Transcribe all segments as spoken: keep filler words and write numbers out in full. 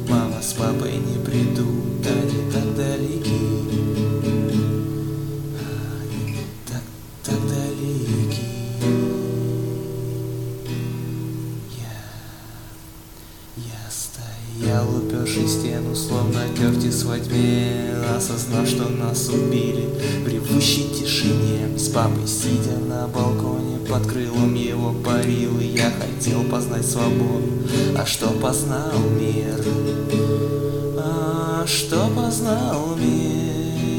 Мама с папой не придут, они так далеки. Они так, так далеки. Я стоял, уперший стену, словно Кертис во тьме, осознав, что нас убили в ревущей тишине. С папой, сидя на балконе, под крылом его парил, и я хотел познать свободу. А что познал мир? А что познал мир?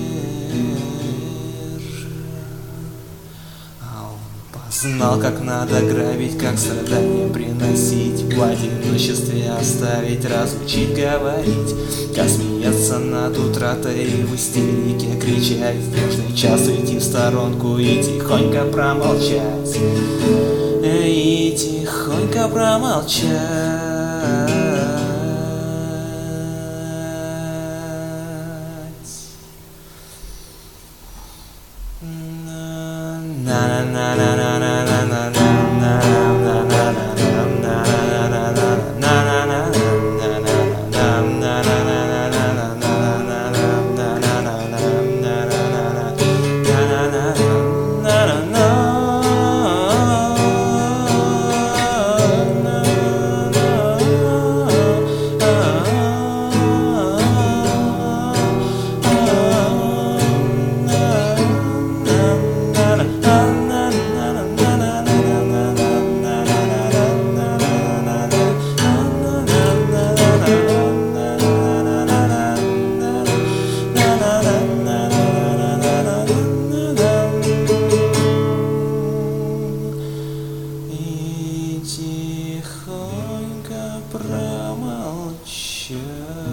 Знал, как надо грабить, как страдания приносить, в одиночестве оставить, разучить говорить, как смеяться над утратой и в истерике кричать, в нужный час уйти в сторонку и тихонько промолчать, и тихонько промолчать. На на на на на на на на на тихонько промолчать.